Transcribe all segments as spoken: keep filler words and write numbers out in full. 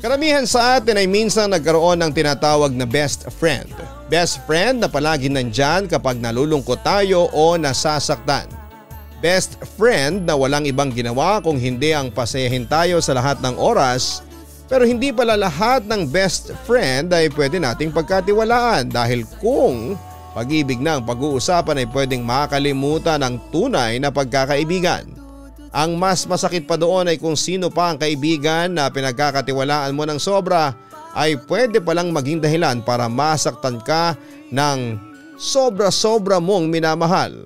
Karamihan sa atin ay minsan nagkaroon ng tinatawag na best friend. Best friend na palagi nandyan kapag nalulungkot tayo o nasasaktan. Best friend na walang ibang ginawa kung hindi ang pasayahin tayo sa lahat ng oras. Pero hindi pala lahat ng best friend ay pwede nating pagkatiwalaan dahil kung pag-ibig na ang pag-uusapan ay pwedeng makakalimutan ang tunay na pagkakaibigan. Ang mas masakit pa doon ay kung sino pa ang kaibigan na pinagkakatiwalaan mo ng sobra ay pwede palang maging dahilan para masaktan ka ng sobra-sobra mong minamahal.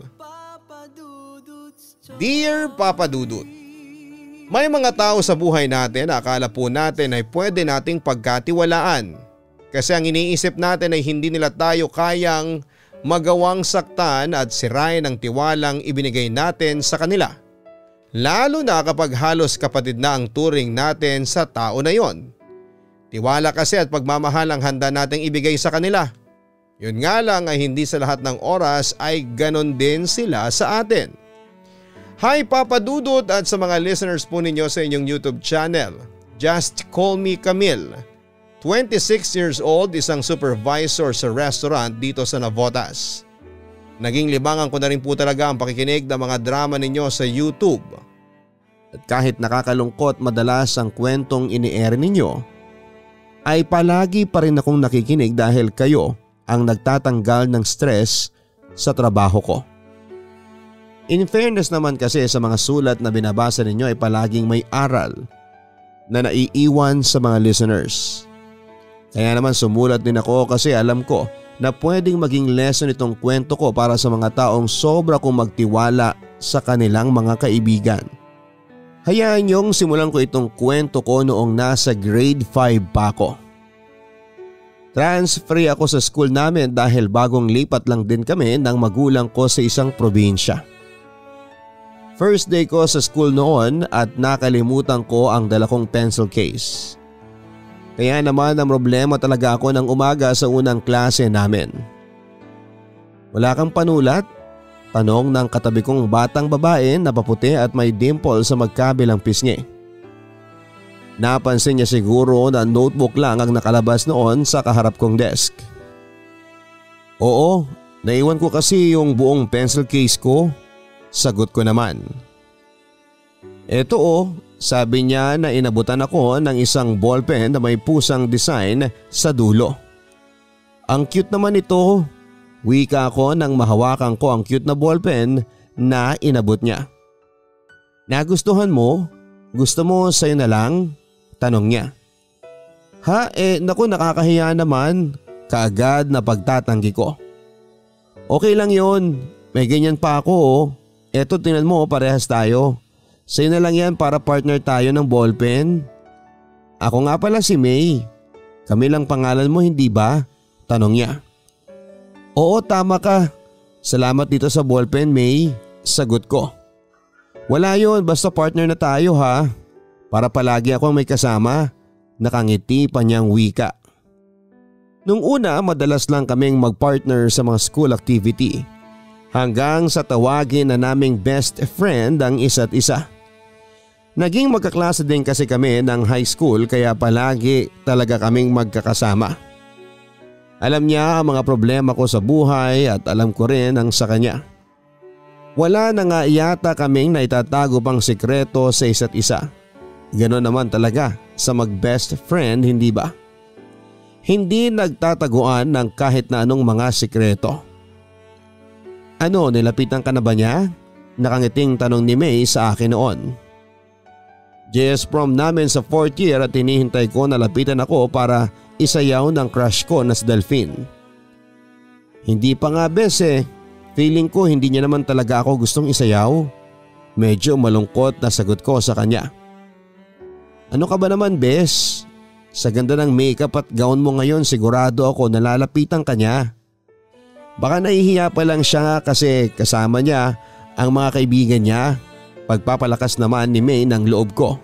Dear Papa Dudut, may mga tao sa buhay natin na akala po natin ay pwede nating pagkatiwalaan kasi ang iniisip natin ay hindi nila tayo kayang magawang saktan at sirain ang tiwalang ibinigay natin sa kanila. Lalo na kapag halos kapatid na ang turing natin sa tao na yon. Tiwala kasi at pagmamahal ang handa nating ibigay sa kanila. Yun nga lang ay hindi sa lahat ng oras ay ganon din sila sa atin. Hi Papa Dudut at sa mga listeners po ninyo sa inyong YouTube channel. Just Call Me Camille. twenty-six years old, isang supervisor sa restaurant dito sa Navotas. Naging libangan ko na rin po talaga ang pakikinig ng mga drama ninyo sa YouTube. At kahit nakakalungkot madalas ang kwentong ini-air ninyo, ay palagi pa rin akong nakikinig dahil kayo ang nagtatanggal ng stress sa trabaho ko. In fairness naman kasi sa mga sulat na binabasa ninyo ay palaging may aral na naiiwan sa mga listeners. Kaya naman sumulat din ako kasi alam ko na pwedeng maging lesson itong kwento ko para sa mga taong sobra kong magtiwala sa kanilang mga kaibigan. Hayaan niyong simulan ko itong kwento ko noong nasa grade five pa ako. Transfer ako sa school namin dahil bagong lipat lang din kami ng magulang ko sa isang probinsya. First day ko sa school noon at nakalimutan ko ang dala kong pencil case. Kaya naman ang problema talaga ako ng umaga sa unang klase namin. Wala kang panulat? Tanong ng katabi kong batang babae na paputi at may dimple sa magkabilang pisngi. Napansin niya siguro na notebook lang ang nakalabas noon sa kaharap kong desk. Oo, naiwan ko kasi yung buong pencil case ko. Sagot ko naman. Eto oh, sabi niya na inabutan ako ng isang ballpen na may pusang design sa dulo. Ang cute naman ito. Wika ko nang mahawakan ko ang cute na ballpen na inabot niya. Nagustuhan mo? Gusto mo sa'yo na lang? Tanong niya. Ha eh naku nakakahiya naman. Kaagad na pagtatanggi ko. Okay lang yon. May ganyan pa ako oh. Eto tingnan mo parehas tayo. Sa'yo na lang yan para partner tayo ng ballpen. Ako nga pala si May. Kami lang pangalan mo hindi ba? Tanong niya. Oo tama ka. Salamat dito sa ballpen May. Sagot ko. Wala yon basta partner na tayo ha. Para palagi akong may kasama. Nakangiti pa niyang wika. Nung una madalas lang kaming magpartner sa mga school activity. Hanggang sa tawagin na naming best friend ang isa't isa. Naging magkaklase din kasi kami ng high school kaya palagi talaga kaming magkakasama. Alam niya ang mga problema ko sa buhay at alam ko rin ang sa kanya. Wala na nga yata kaming naitatago pang sikreto sa isa't isa. Ganon naman talaga sa mag-best friend hindi ba? Hindi nagtataguan ng kahit na anong mga sikreto. Ano, nilapitan ka na ba niya? Nakangiting tanong ni May sa akin noon. Yes, prom namin sa fourth year at hinihintay ko na lapitan ako para isayaw ng crush ko na si Delphine. Hindi pa nga bes eh. Feeling ko hindi niya naman talaga ako gustong isayaw. Medyo malungkot na sagot ko sa kanya. Ano ka ba naman bes? Sa ganda ng makeup at gown mo ngayon sigurado ako nalalapitan ka niya. Baka nahihiya pa lang siya kasi kasama niya ang mga kaibigan niya. Pagpapalakas naman ni May ng loob ko.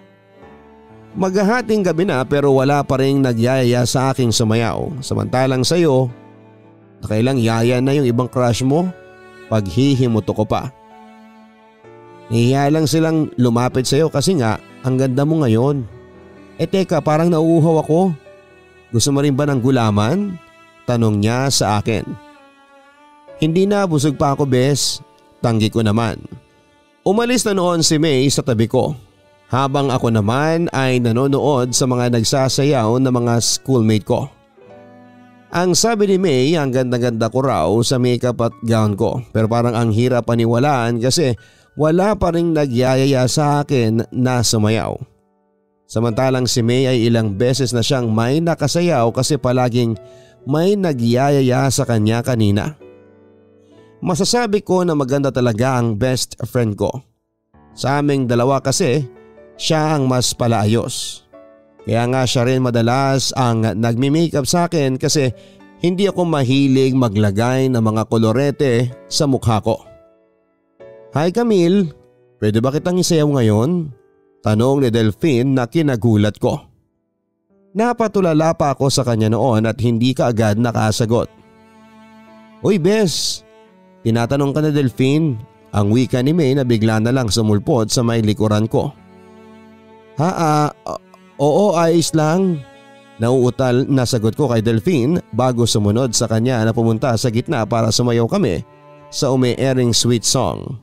Maghahating gabi na pero wala pa rin nagyayaya sa aking sumayaw. Samantalang sayo, nakailang yaya na yung ibang crush mo. Paghihimuto ko pa. Nahihiya lang silang lumapit sayo kasi nga ang ganda mo ngayon. Eh teka, parang nauuhaw ako. Gusto mo rin ba ng gulaman? Tanong niya sa akin. Hindi na, busog pa ako bes. Tanggi ko naman. Umalis na noon si May sa tabi ko. Habang ako naman ay nanonood sa mga nagsasayaw na mga schoolmate ko. Ang sabi ni May, ang ganda-ganda ko raw sa makeup at gown ko, pero parang ang hirap paniwalaan kasi wala pa ring nagyayaya sa akin na sumayaw. Samantalang si May ay ilang beses na siyang may nakasayaw kasi palaging may nagyayaya sa kanya kanina. Masasabi ko na maganda talaga ang best friend ko. Sa aming dalawa kasi, siya ang mas palaayos. Kaya nga siya rin madalas ang nagmi-makeup sa akin kasi hindi ako mahilig maglagay ng mga kolorete sa mukha ko. Hi Camille, pwede ba kitang isayaw ngayon? Tanong ni Delphine na kinagulat ko. Napatulala pa ako sa kanya noon at hindi ka agad nakasagot. Uy Bes, tinatanong ka na Delphine, ang wika ni May na bigla na lang sumulpot sa may likuran ko. Ha ah, oo ayos lang. Nauutal na sagot ko kay Delphine bago sumunod sa kanya na pumunta sa gitna para sumayaw kami sa umi-airing sweet song.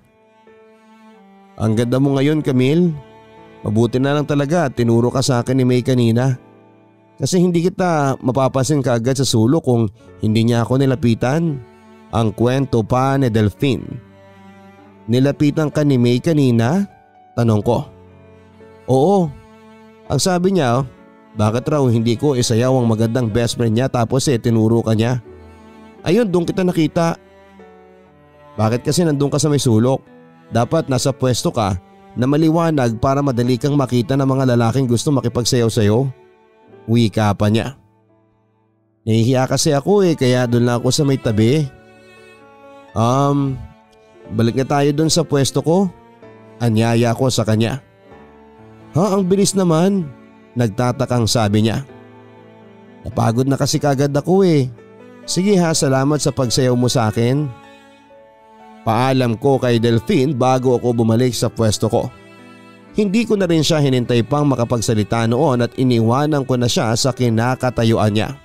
Ang ganda mo ngayon Camille. Mabuti na lang talaga at tinuro ka sa akin ni May kanina. Kasi hindi kita mapapansin kaagad sa sulok kung hindi niya ako nilapitan. Ang kwento pa ni Delphine. Nilapitan ka ni May kanina? Tanong ko. Oo. Ang sabi niya, bakit raw hindi ko isayaw ang magandang best friend niya tapos eh tinuro ka niya. Ayun, doon kita nakita. Bakit kasi nandun ka sa may sulok? Dapat nasa pwesto ka na maliwanag para madali kang makita ng mga lalaking gusto makipagsayaw sayo. Wika pa niya. Nahihiya kasi ako eh kaya doon lang ako sa may tabi. Um, balik na tayo doon sa pwesto ko. Anyaya ko sa kanya. Ha, ang bilis naman. Nagtatakang sabi niya. Napagod na kasi kagad ako eh. Sige ha, salamat sa pagsayaw mo sa akin. Paalam ko kay Delphine bago ako bumalik sa pwesto ko. Hindi ko na rin siya hinintay pang makapagsalita noon at iniwanan ko na siya sa kinakatayuan niya.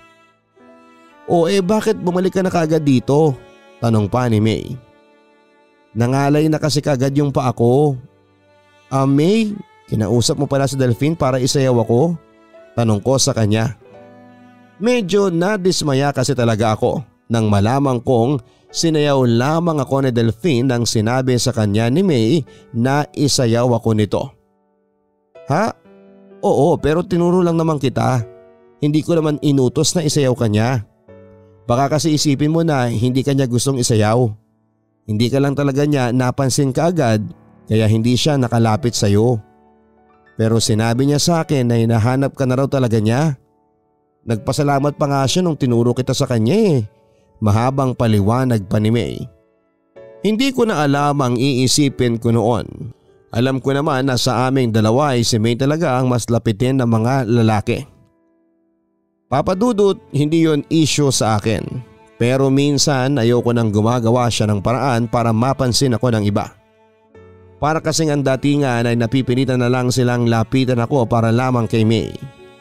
O eh bakit bumalik ka na kagad dito? Tanong pa ni May. Nangalay na kasi kagad yung pa ako. Ah May, kinausap mo pala si Delphine para isayaw ako? Tanong ko sa kanya. Medyo nadismaya kasi talaga ako nang malamang kong sinayaw lamang ako ni Delphine nang sinabi sa kanya ni May na isayaw ako nito. Ha? Oo, pero tinuro lang naman kita. Hindi ko naman inutos na isayaw kanya. Baka kasi isipin mo na hindi kanya gustong isayaw. Hindi ka lang talaga niya napansin kaagad kaya hindi siya nakalapit sayo. Pero sinabi niya sa akin na hinahanap ka na raw talaga niya. Nagpasalamat pa nga siya nung tinuro kita sa kanya eh. Mahabang paliwanag pa ni May. Hindi ko na alam ang iisipin ko noon. Alam ko naman na sa aming dalawa ay si May talaga ang mas lapitin ng mga lalaki. Papadudot, hindi yon issue sa akin. Pero minsan ayoko nang gumagawa siya ng paraan para mapansin ako ng iba. Para kasing ang datingan ay napipilitan na lang silang lapitan ako para lamang kay May.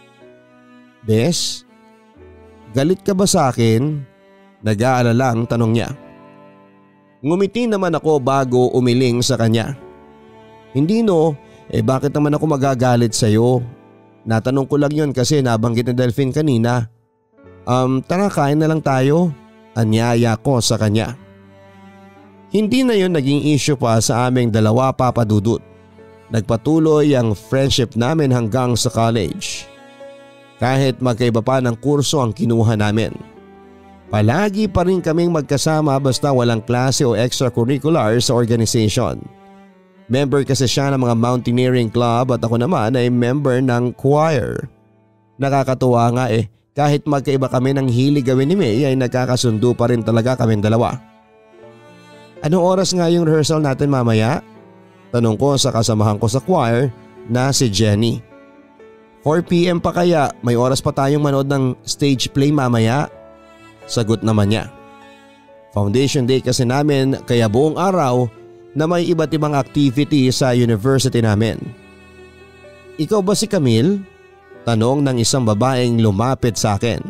Bes, galit ka ba sa akin? Nag-aalalang tanong niya. Ngumiti naman ako bago umiling sa kanya. Hindi no, eh bakit naman ako magagalit sa'yo? Natanong ko lang yun kasi nabanggit ni Delphine kanina. Um, tara kain na lang tayo. Anyaya ko sa kanya. Hindi na yun naging issue pa sa aming dalawa papadudot. Nagpatuloy ang friendship namin hanggang sa college. Kahit magkaiba pa ng kurso ang kinuha namin. Palagi pa rin kaming magkasama basta walang klase o extracurricular sa organization. Member kasi siya ng mga mountaineering club at ako naman ay member ng choir. Nakakatuwa nga eh, kahit magkaiba kami ng hilig gawin ni May ay nagkakasundo pa rin talaga kaming dalawa. Anong oras nga yung rehearsal natin mamaya? Tanong ko sa kasamahan ko sa choir na si Jenny. four p m pa kaya, may oras pa tayong manood ng stage play mamaya? Sagot naman niya. Foundation day kasi namin kaya buong araw na may iba't ibang activity sa university namin. Ikaw ba si Camille? Tanong ng isang babaeng lumapit sa akin.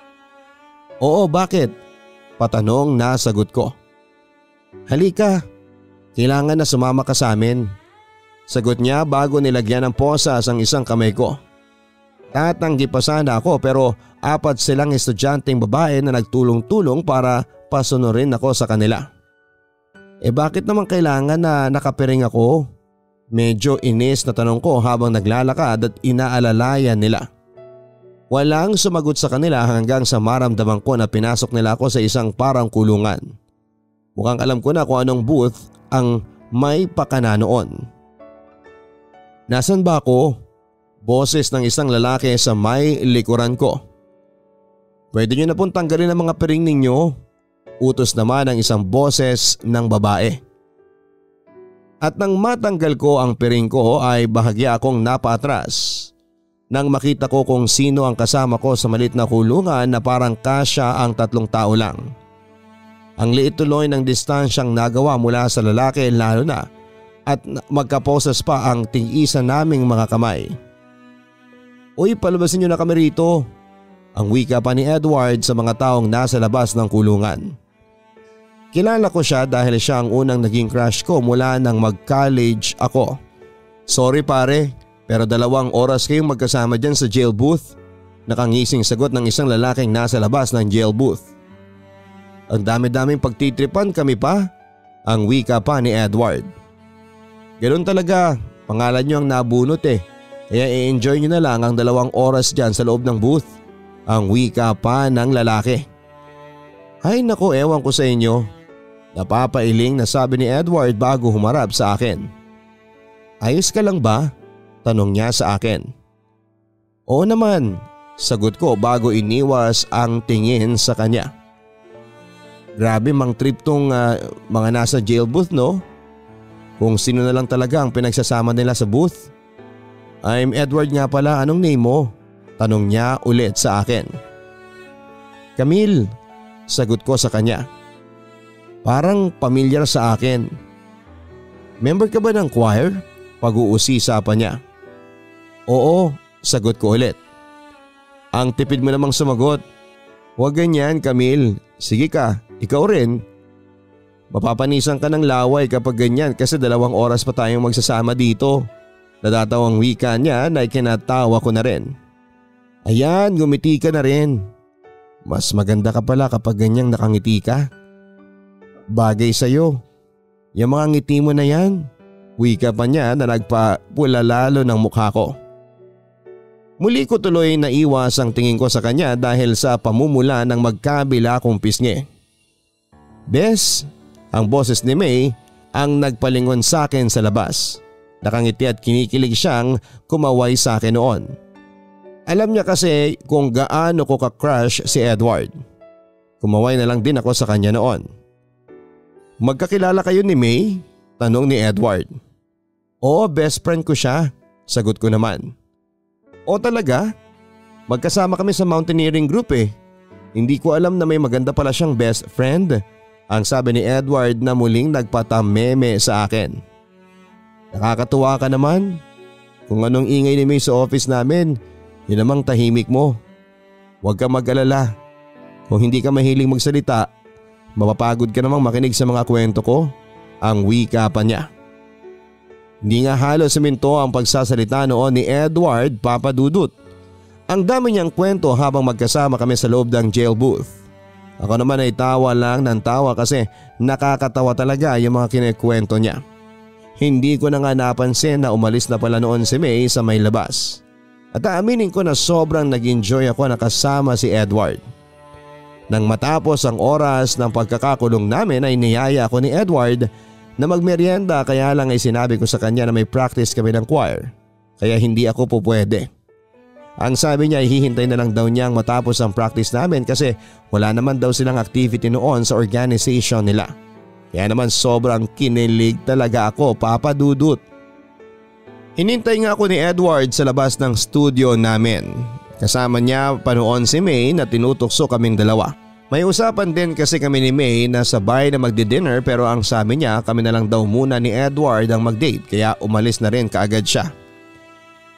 Oo, bakit? Patanong na sagot ko. Halika, kailangan na sumama ka sa amin. Sagot niya bago nilagyan ng posas ang isang kamay ko. Tatanggi pa sana ako pero apat silang estudyanteng babae na nagtulong-tulong para pasunurin ako sa kanila. Eh bakit naman kailangan na nakapiring ako? Medyo inis na tanong ko habang naglalakad at inaalalayan nila. Walang sumagot sa kanila hanggang sa maramdaman ko na pinasok nila ako sa isang parang kulungan. Mukhang alam ko na kung anong booth ang may pakana noon. Nasaan ba ako? Boses ng isang lalaki sa may likuran ko. Pwede nyo na pong tanggalin ang mga piring ninyo. Utos naman ang isang boses ng babae. At nang matanggal ko ang piring ko ay bahagya akong napaatras. Nang makita ko kung sino ang kasama ko sa maliit na kulungan na parang kasya ang tatlong tao lang. Ang liit tuloy ng distansyang nagawa mula sa lalaki lalo na at magkaposas pa ang tig-isa naming mga kamay. Uy, palabasin nyo na kami rito. Ang wika pa ni Edward sa mga taong nasa labas ng kulungan. Kilala ko siya dahil siya ang unang naging crush ko mula nang mag-college ako. Sorry pare, pero dalawang oras kayong magkasama dyan sa jail booth. Nakangising sagot ng isang lalaking nasa labas ng jail booth. Ang dami-daming pagtitripan kami pa. Ang wika pa ni Edward. Ganun talaga, pangalan nyo ang nabunot eh. Kaya i-enjoy nyo na lang ang dalawang oras dyan sa loob ng booth. Ang wika pa ng lalaki. Ay nako, ewan ko sa inyo. Napapailing na sabi ni Edward bago humarap sa akin. Ayos ka lang ba? Tanong niya sa akin. Oo naman, sagot ko bago iniwas ang tingin sa kanya. Grabe mang trip tong uh, mga nasa jail booth no? Kung sino na lang talaga ang pinagsasama nila sa booth. I'm Edward nga pala, anong name mo? Tanong niya ulit sa akin. Camille, sagot ko sa kanya. Parang pamilyar sa akin. Member ka ba ng choir? Pag-uusisa pa niya. Oo, sagot ko ulit. Ang tipid mo namang sumagot. Huwag ganyan Camille, sige ka, ikaw rin. Mapapanisan ka ng laway kapag ganyan kasi dalawang oras pa tayong magsasama dito. Nadatawang wika niya na ikinatawa ko na rin. Ayan, gumiti ka na rin. Mas maganda ka pala kapag ganyang nakangiti ka. Bagay sa'yo. Yung mga ngiti mo na yan. Wika pa niya na nagpapula lalo ng mukha ko. Muli ko tuloy naiwas ang tingin ko sa kanya dahil sa pamumula ng magkabila kong pisngi. Bes, ang boses ni May ang nagpalingon sa akin sa labas. Nakangiti at kinikilig siyang kumaway sa akin noon. Alam niya kasi kung gaano ko ka-crush si Edward. Kumaway na lang din ako sa kanya noon. Magkakilala kayo ni May? Tanong ni Edward. Oo, best friend ko siya. Sagot ko naman. O talaga? Magkasama kami sa mountaineering group eh. Hindi ko alam na may maganda pala siyang best friend. Ang sabi ni Edward na muling nagpatameme sa akin. Nakakatuwa ka naman. Kung anong ingay ni May sa office namin, yun namang tahimik mo. Huwag ka mag-alala. Kung hindi ka mahiling magsalita, mapapagod ka namang makinig sa mga kwento ko. Ang wika pa niya. Hindi nga halos siminto ang pagsasalita noon ni Edward Papadudut. Ang dami niyang kwento habang magkasama kami sa loob ng jail booth. Ako naman ay tawa lang ng tawa kasi nakakatawa talaga yung mga kinikwento niya. Hindi ko na nga napansin na umalis na pala noon si May sa may labas. At aaminin ko na sobrang nag-enjoy ako na kasama si Edward. Nang matapos ang oras ng pagkakakulong namin ay niyaya ako ni Edward na magmerienda kaya lang ay sinabi ko sa kanya na may practice kami ng choir. Kaya hindi ako po pwede. Ang sabi niya ay hihintay na lang daw niyang matapos ang practice namin kasi wala naman daw silang activity noon sa organization nila. Kaya naman sobrang kinilig talaga ako, Papa Dudut. Hinintay nga ako ni Edward sa labas ng studio namin. Kasama niya pa noon si May na tinutokso kaming dalawa. May usapan din kasi kami ni May na sabay na magdi-dinner pero ang sabi niya kami na lang daw muna ni Edward ang mag-date kaya umalis na rin kaagad siya.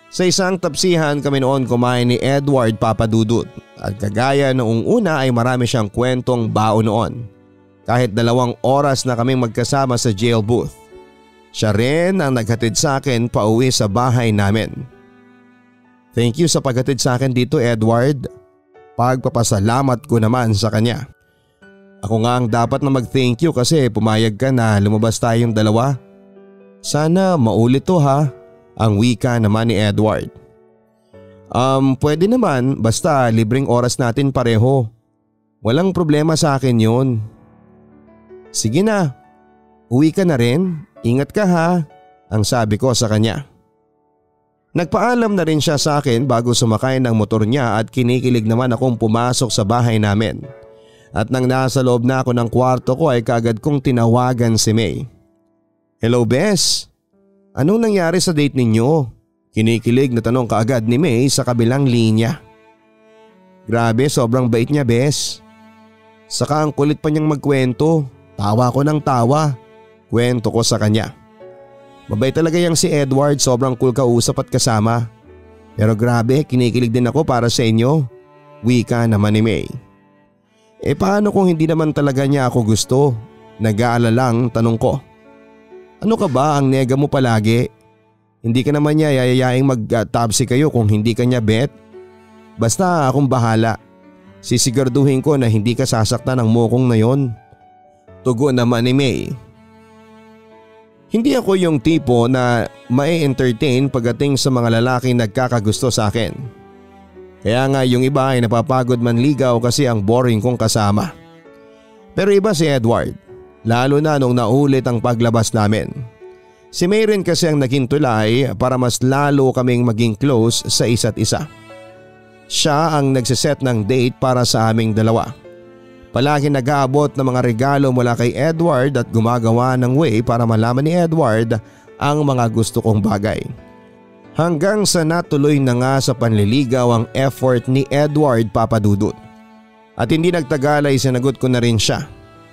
Sa isang tapsihan kami noon kumain ni Edward Papadudut at kagaya noong una ay marami siyang kwentong bao noon. Kahit dalawang oras na kaming magkasama sa jail booth. Siya rin ang naghatid sa akin pauwi sa bahay namin. Thank you sa paghatid sa akin dito, Edward. Pagpapasalamat ko naman sa kanya. Ako nga ang dapat na mag-thank you kasi pumayag ka na lumabas tayong dalawa. Sana maulit to ha, ang wika naman ni Edward. Um, pwede naman basta libreng oras natin pareho. Walang problema sa akin yun. Sige na, uwi ka na rin, ingat ka ha, ang sabi ko sa kanya. Nagpaalam na rin siya sa akin bago sumakay ng motor niya at kinikilig naman akong pumasok sa bahay namin. At nang nasa loob na ako ng kwarto ko ay kaagad kong tinawagan si May. Hello Bes, anong nangyari sa date ninyo? Kinikilig na tanong kaagad ni May sa kabilang linya. Grabe, sobrang bait niya Bes. Saka ang kulit pa niyang magkwento, tawa ko ng tawa, kwento ko sa kanya. Mabait talaga yang si Edward, sobrang cool kausap at kasama. Pero grabe, kinikilig din ako para sa inyo. Wika naman ni May. Eh paano kung hindi naman talaga niya ako gusto? Nag-aalalang tanong ko. Ano ka ba, ang nega mo palagi? Hindi ka naman niya yayayaing mag-tabsi kayo kung hindi ka niya bet? Basta akong bahala. Sisiguraduhin ko na hindi ka sasaktan ng mukong na yon. Tugon naman ni May. Hindi ako yung tipo na mai-entertain pagdating sa mga lalaking nagkakagusto sa akin. Kaya nga yung iba ay napapagod manligaw kasi ang boring kong kasama. Pero iba si Edward, lalo na nung naulit ang paglabas namin. Si May rin kasi ang naging tulay para mas lalo kaming maging close sa isa't isa. Siya ang nagsiset ng date para sa aming dalawa. Palagi nag-aabot ng mga regalo mula kay Edward at gumagawa ng way para malaman ni Edward ang mga gusto kong bagay. Hanggang sa natuloy na nga sa panliligaw ang effort ni Edward Papadudut. At hindi nagtagal ay sinagot ko na rin siya.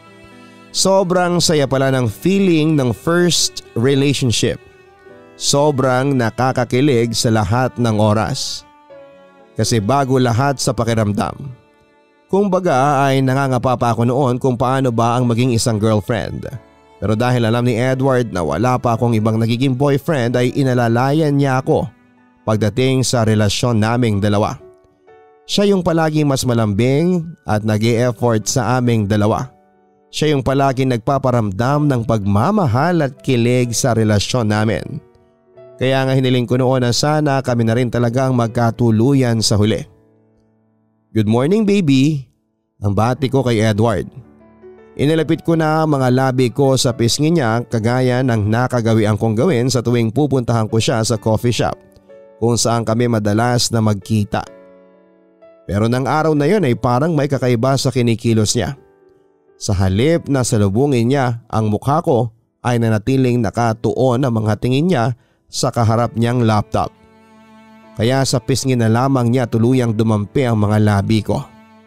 Sobrang saya pala ng feeling ng first relationship. Sobrang nakakakilig sa lahat ng oras. Kasi bago lahat sa pakiramdam. Kung baga ay nangangapa pa ako noon kung paano ba ang maging isang girlfriend. Pero dahil alam ni Edward na wala pa akong ibang nagiging boyfriend ay inalalayan niya ako pagdating sa relasyon naming dalawa. Siya yung palaging mas malambing at nag-e-effort sa aming dalawa. Siya yung palaging nagpaparamdam ng pagmamahal at kilig sa relasyon namin. Kaya nga hiniling ko noon na sana kami na rin talagang magkatuluyan sa huli. Good morning baby, ang bati ko kay Edward. Inilapit ko na mga labi ko sa pisngi niya kagaya ng nakagawian kong gawin sa tuwing pupuntahan ko siya sa coffee shop kung saan kami madalas na magkita. Pero nang araw na yon ay parang may kakaiba sa kinikilos niya. Sa halip na salubungin niya ang mukha ko ay nanatiling nakatuon ang mga tingin niya sa kaharap niyang laptop. Kaya sa pisngi na lamang niya tuluyang dumampi ang mga labi ko.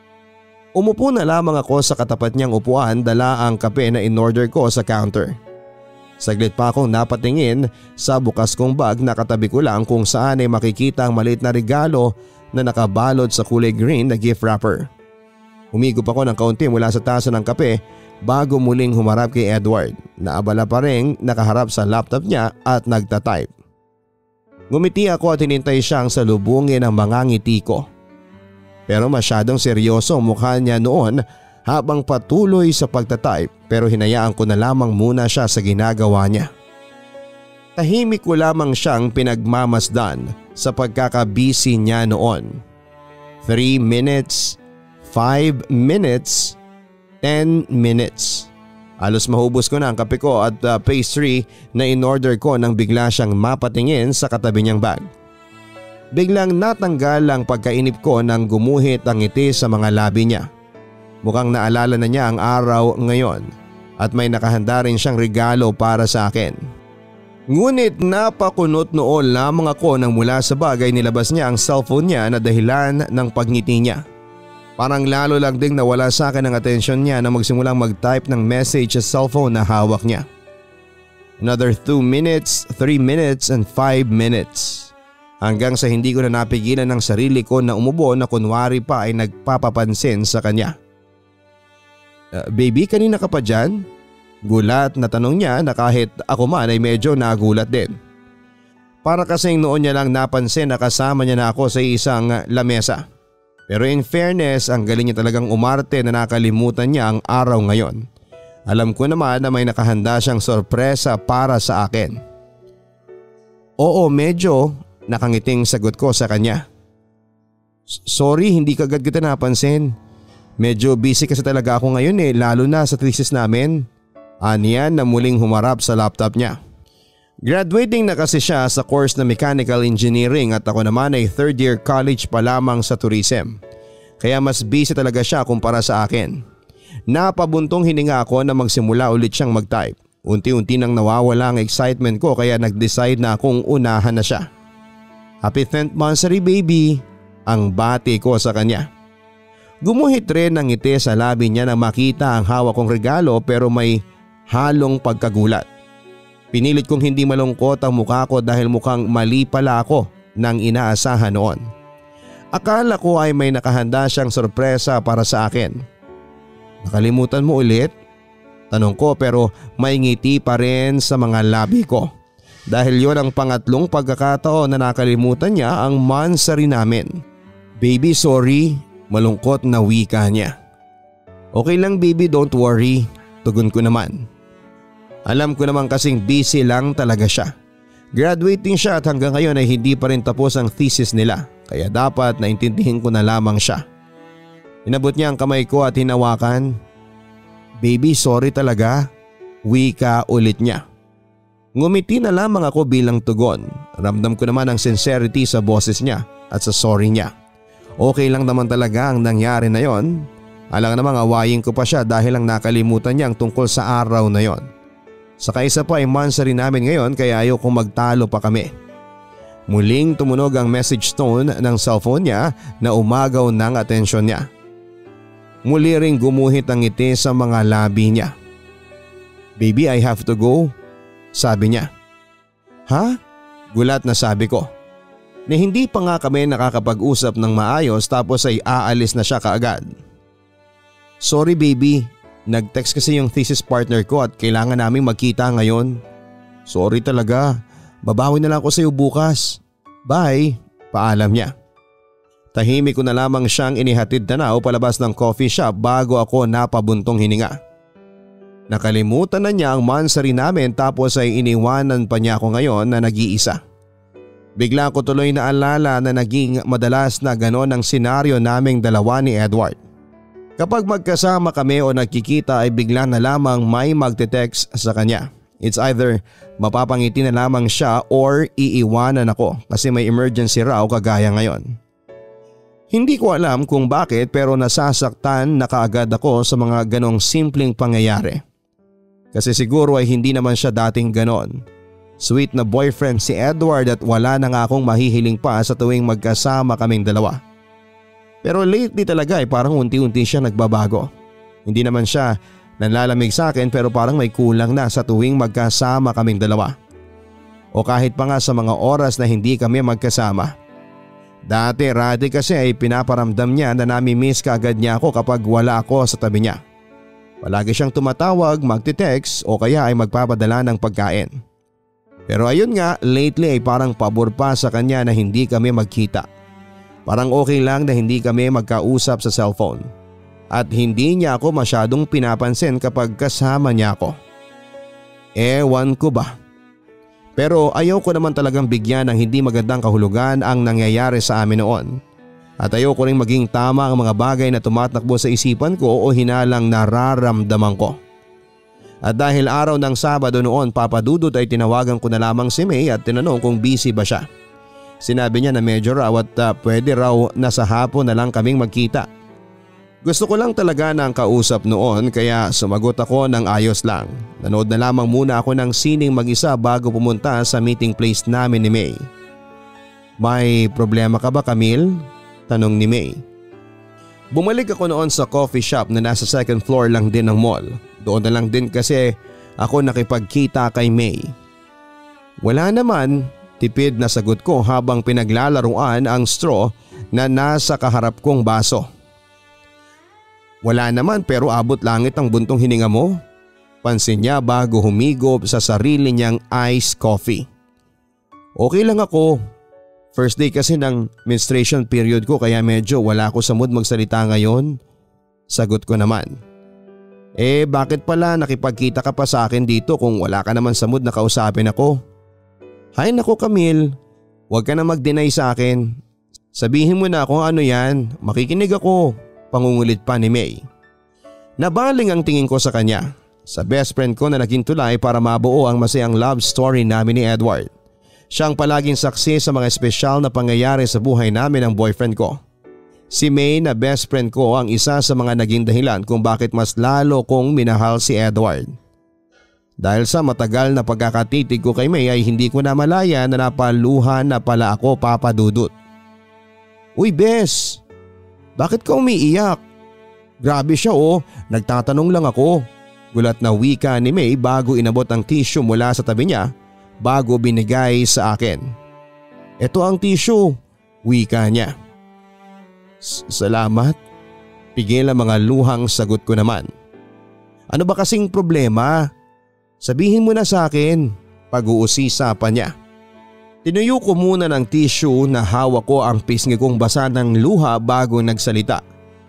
Umupo na lamang ako sa katapat niyang upuan, dala ang kape na in-order ko sa counter. Saglit pa akong napatingin sa bukas kong bag na katabi ko lang kung saan ay makikita ang maliit na regalo na nakabalot sa kulay green na gift wrapper. Humigop ako ng kaunti mula sa tasa ng kape bago muling humarap kay Edward na abala pa rin nakaharap sa laptop niya at nagtatype. Ngumiti ako at hinintay siyang salubungin ang mga ngiti ko. Pero masyadong seryoso ang mukha niya noon habang patuloy sa pagtatype pero hinayaan ko na lamang muna siya sa ginagawa niya. Tahimik ko lamang siyang pinagmamasdan sa pagkakabisi niya noon. Three minutes, five minutes, ten minutes. Halos mahubos ko na ang kape ko at uh, pastry na in-order ko nang bigla siyang mapatingin sa katabi niyang bag. Biglang natanggal ang pagkainip ko nang gumuhit ang ngiti sa mga labi niya. Mukhang naalala na niya ang araw ngayon at may nakahanda rin siyang regalo para sa akin. Ngunit napakunot noon lamang ako nang mula sa bagay nilabas niya ang cellphone niya na dahilan ng pagngiti niya. Parang lalo lang ding nawala sa akin ang atensyon niya na magsimulang mag-type ng message sa cellphone na hawak niya. Another two minutes, three minutes and five minutes. Hanggang sa hindi ko na napigilan ng sarili ko na umubo na kunwari pa ay nagpapapansin sa kanya. Uh, baby, kanina ka pa dyan? Gulat na tanong niya na kahit ako man ay medyo nagulat din. Para kasing noon niya lang napansin na kasama niya na ako sa isang lamesa. Pero in fairness, ang galing niya talagang umarte na nakalimutan niya ang araw ngayon. Alam ko naman na may nakahanda siyang sorpresa para sa akin. Oo, medyo, nakangiting sagot ko sa kanya. Sorry, hindi kagad kita napansin. Medyo busy kasi talaga ako ngayon eh, lalo na sa thesis namin. Aniyan na muling humarap sa laptop niya. Graduating na kasi siya sa course na Mechanical Engineering at ako naman ay third year college pa lamang sa tourism. Kaya mas busy talaga siya kumpara sa akin. Napabuntong hininga ako na magsimula ulit siyang mag-type. Unti-unti nang nawawala ang excitement ko kaya nag-decide na akong unahan na siya. Happy tenth monthsary baby, ang bati ko sa kanya. Gumuhit rin ang ngiti sa labi niya nang makita ang hawak kong regalo pero may halong pagkagulat. Pinilit kong hindi malungkot ang mukha ko dahil mukhang mali pala ako nang inaasahan noon. Akala ko ay may nakahanda siyang sorpresa para sa akin. Nakalimutan mo ulit? Tanong ko pero may ngiti pa rin sa mga labi ko. Dahil yon ang pangatlong pagkakataon na nakalimutan niya ang monthsary namin. Baby, sorry, malungkot na wika niya. Okay lang baby, don't worry, tugon ko naman. Alam ko naman kasing busy lang talaga siya. Graduating siya at hanggang ngayon ay hindi pa rin tapos ang thesis nila kaya dapat naintindihin ko na lamang siya. Inabot niya ang kamay ko at hinawakan. Baby, sorry talaga, wika ulit niya. Ngumiti na lamang ako bilang tugon. Ramdam ko naman ang sincerity sa boses niya at sa sorry niya. Okay lang naman talaga ang nangyari na yon. Alang namang awayin ko pa siya dahil lang nakalimutan niya ang tungkol sa araw na yon. Saka isa pa ay monthsary namin ngayon kaya ayaw kong magtalo pa kami. Muling tumunog ang message tone ng cellphone niya na umagaw ng atensyon niya. Muli ring gumuhit ang ngiti sa mga labi niya. Baby, I have to go, sabi niya. Ha? Gulat na sabi ko. Na hindi pa nga kami nakakapag-usap ng maayos tapos ay aalis na siya kaagad. Sorry baby. Nag-text kasi yung thesis partner ko at kailangan naming magkita ngayon. Sorry talaga, babawi na lang ako sa iyo bukas. Bye, paalam niya. Tahimik ko na lamang siyang inihatid na o palabas ng coffee shop bago ako napabuntong hininga. Nakalimutan na niya ang monthsary namin tapos ay iniwanan pa niya ako ngayon na nag-iisa. Bigla ko tuloy na alala na naging madalas na ganon ang senaryo naming dalawa ni Edward. Kapag magkasama kami o nagkikita ay bigla na lamang may magte-text sa kanya. It's either mapapangiti na lamang siya or iiwanan ako kasi may emergency raw kagaya ngayon. Hindi ko alam kung bakit pero nasasaktan na kaagad ako sa mga ganong simpleng pangyayari. Kasi siguro ay hindi naman siya dating ganon. Sweet na boyfriend si Edward at wala na nga akong mahihiling pa sa tuwing magkasama kaming dalawa. Pero lately talaga ay parang unti-unti siya nagbabago. Hindi naman siya nanlalamig sa akin pero parang may kulang na sa tuwing magkasama kaming dalawa. O kahit pa nga sa mga oras na hindi kami magkasama. Dati rati kasi ay pinaparamdam niya na nami-miss kaagad niya ako kapag wala ako sa tabi niya. Palagi siyang tumatawag, magte-text o kaya ay magpapadala ng pagkain. Pero ayun nga, lately ay parang pabor pa sa kanya na hindi kami magkita. Parang okay lang na hindi kami magkausap sa cellphone. At hindi niya ako masyadong pinapansin kapag kasama niya ako. Ewan ko ba? Pero ayaw ko naman talagang bigyan ng hindi magandang kahulugan ang nangyayari sa amin noon. At ayaw ko rin maging tama ang mga bagay na tumatakbo sa isipan ko o hinalang nararamdaman ko. At dahil araw ng Sabado noon, Papa Dudut, ay tinawagan ko na lamang si May at tinanong kung busy ba siya. Sinabi niya na medyo raw at uh, pwede raw na sa hapon na lang kaming magkita. Gusto ko lang talaga ng kausap noon kaya sumagot ako ng ayos lang. Nanood na lamang muna ako ng sining mag-isa bago pumunta sa meeting place namin ni May. May problema ka ba, Camille? Tanong ni May. Bumalik ako noon sa coffee shop na nasa second floor lang din ng mall. Doon na lang din kasi ako nakipagkita kay May. Wala naman, Tipid na sagot ko habang pinaglalaruan ang straw na nasa kaharap kong baso. Wala naman pero abot langit ang buntong hininga mo. Pansin niya bago humigop sa sarili niyang iced coffee. Okay lang ako. First day kasi ng menstruation period ko kaya medyo wala ako sa mood magsalita ngayon. Sagot ko naman. Eh bakit pala nakipagkita ka pa sa akin dito kung wala ka naman sa mood na kausapin ako? Hay nako Camille, huwag ka na mag-deny sa akin. Sabihin mo na kung ano yan, makikinig ako. Pangungulit pa ni May. Nabaling ang tingin ko sa kanya. Sa best friend ko na naging tulay para mabuo ang masayang love story namin ni Edward. Siyang palaging saksi sa mga espesyal na pangyayari sa buhay namin ng boyfriend ko. Si May na best friend ko ang isa sa mga naging dahilan kung bakit mas lalo kong minahal si Edward. Dahil sa matagal na pagkakatitig ko kay May ay hindi ko na malaya na napaluhan na pala ako papadudot. Uy bes, bakit ka umiiyak? Grabe siya oh, nagtatanong lang ako. Gulat na wika ni May bago inabot ang tissue mula sa tabi niya bago binigay sa akin. Ito ang tissue, wika niya. Salamat. Pigil ang mga luhang sagot ko naman. Ano ba kasing problema? Sabihin mo na sa akin, pag-uusisa pa niya. Tinuyo ko muna ng tissue na hawak ko ang pisngi kong basa ng luha bago nagsalita.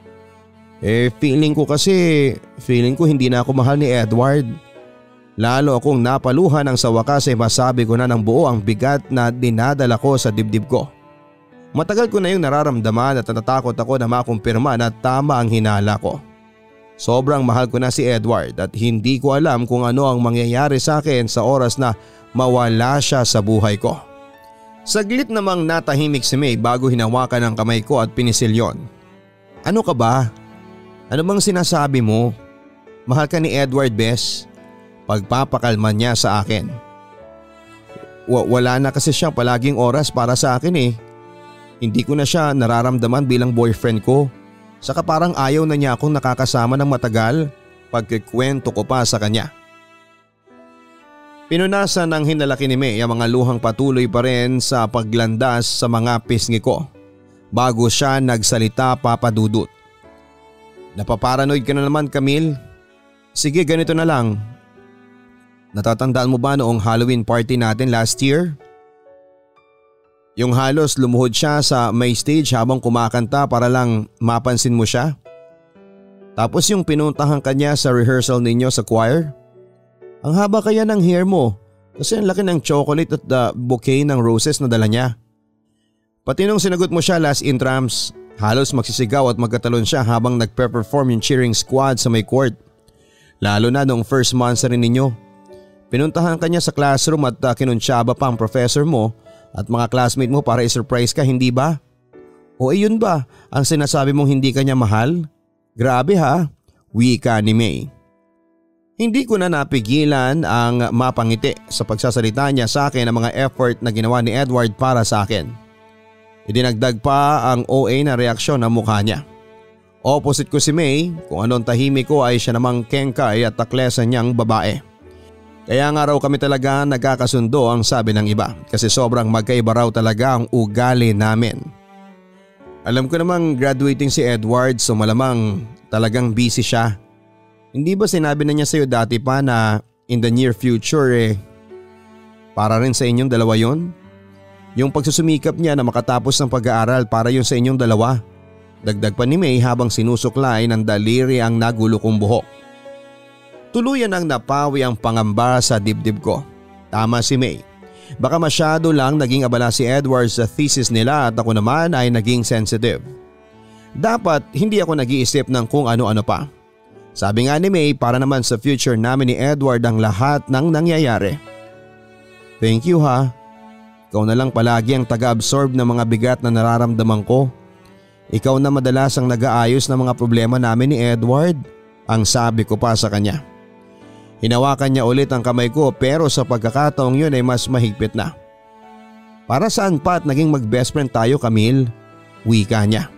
Eh feeling ko kasi, feeling ko hindi na ako mahal ni Edward. Lalo akong napaluhan nang sa wakas ay masabi ko na ng buo ang bigat na dinadala ko sa dibdib ko. Matagal ko na yung nararamdaman at natatakot ako na makumpirma na tama ang hinala ko. Sobrang mahal ko na si Edward at hindi ko alam kung ano ang mangyayari sa akin sa oras na mawala siya sa buhay ko. Saglit namang natahimik si May bago hinawakan ang kamay ko at pinisilyon. Ano ka ba? Ano bang sinasabi mo? Mahal ka ni Edward, bes? Pagpapakalma niya sa akin. W- wala na kasi siyang palaging oras para sa akin eh. Hindi ko na siya nararamdaman bilang boyfriend ko. Saka parang ayaw na niya akong nakakasama ng matagal pagkikwento ko pa sa kanya. Pinunasan ng hinalaki ni May ang mga luhang patuloy pa rin sa paglandas sa mga pisngi ko bago siya nagsalita papadudot. Napaparanoid ka na naman Camille. Sige ganito na lang. Natatandaan mo ba noong Halloween party natin last year? Yung halos lumuhod siya sa may stage habang kumakanta para lang mapansin mo siya. Tapos yung pinuntahan kanya sa rehearsal ninyo sa choir. Ang haba kaya ng hair mo kasi ang laki ng chocolate at the bouquet ng roses na dala niya. Pati nung sinagot mo siya last intrams, halos magsisigaw at magkatalon siya habang nagpe-perform yung cheering squad sa may court. Lalo na noong first month rin ninyo. Pinuntahan ka niya sa classroom at uh, kinunsyaba pa ang professor mo at mga classmate mo para i-surprise ka, hindi ba? O iyon ba ang sinasabi mong hindi ka niya mahal? Grabe ha, wika ni May. Hindi ko na napigilan ang mapangiti sa pagsasalita niya sa akin ang mga effort na ginawa ni Edward para sa akin. Idinagdag pa ang O A na reaksyon ng mukha niya. Opposite ko si May, kung anong tahimik ko ay siya namang kengkay at taklesan niyang babae. Kaya nga raw kami talaga nagkakasundo ang sabi ng iba kasi sobrang magkaiba raw talaga ang ugali namin. Alam ko namang graduating si Edward so malamang talagang busy siya. Hindi ba sinabi na niya sa iyo dati pa na in the near future eh para rin sa inyong dalawa yon? Yung pagsusumikap niya na makatapos ng pag-aaral para yun sa inyong dalawa. Dagdag pa ni May habang sinusuklay ng daliri ang nagulo kong buhok. Tuluyan ang napawi ang pangamba sa dibdib ko. Tama si May. Baka masyado lang naging abala si Edward sa thesis nila at ako naman ay naging sensitive. Dapat hindi ako nag-iisip ng kung ano-ano pa. Sabi nga ni May para naman sa future namin ni Edward ang lahat ng nangyayari. Thank you ha. Ikaw na lang palagi ang taga-absorb ng mga bigat na nararamdaman ko. Ikaw na madalas ang nag-aayos ng mga problema namin ni Edward, ang sabi ko pa sa kanya. Hinawakan niya ulit ang kamay ko pero sa pagkakataong yun ay mas mahigpit na. Para saan pa at naging mag-best friend tayo Camille? Wika niya.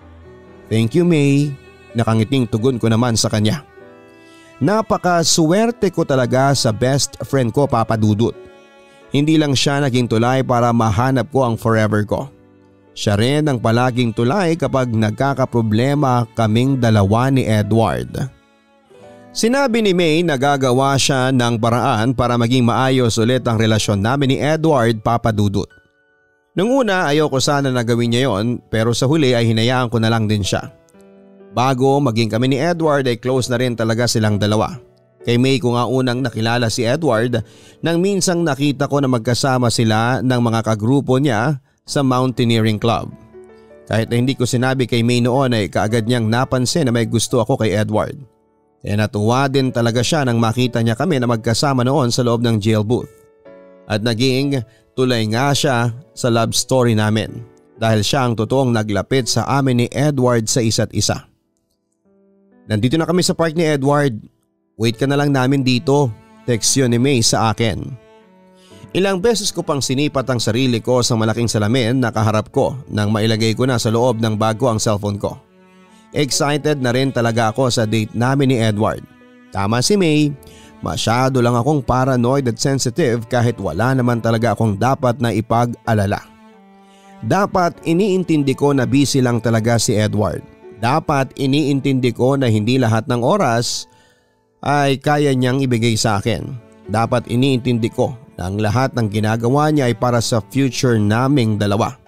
Thank you May, nakangiting tugon ko naman sa kanya. Napaka-swerte ko talaga sa best friend ko papadudot. Hindi lang siya naging tulay para mahanap ko ang forever ko. Siya rin ang palaging tulay kapag nagkakaproblema kaming dalawa ni Edward. Sinabi ni May na gagawa siya ng paraan para maging maayos ulit ang relasyon namin ni Edward, Papa Dudut. Nung una ayoko sana na gawin niya yon, pero sa huli ay hinayaan ko na lang din siya. Bago maging kami ni Edward ay close na rin talaga silang dalawa. Kay May ko nga unang nakilala si Edward nang minsang nakita ko na magkasama sila ng mga kagrupo niya sa mountaineering club. Kahit na hindi ko sinabi kay May noon ay kaagad niyang napansin na may gusto ako kay Edward. Kaya natuwa din talaga siya nang makita niya kami na magkasama noon sa loob ng jail booth. At naging tulay nga siya sa love story namin dahil siya ang totoong naglapit sa amin ni Edward sa isa't isa. Nandito na kami sa park ni Edward. Wait ka na lang namin dito, text yun ni May sa akin. Ilang beses ko pang sinipat ang sarili ko sa malaking salamin na kaharap ko nang mailagay ko na sa loob ng bag ko ang cellphone ko. Excited na rin talaga ako sa date namin ni Edward. Tama si May, masyado lang akong paranoid at sensitive kahit wala naman talaga akong dapat na ipag-alala. Dapat iniintindi ko na busy lang talaga si Edward. Dapat iniintindi ko na hindi lahat ng oras ay kaya niyang ibigay sa akin. Dapat iniintindi ko na ang lahat ng ginagawa niya ay para sa future naming dalawa.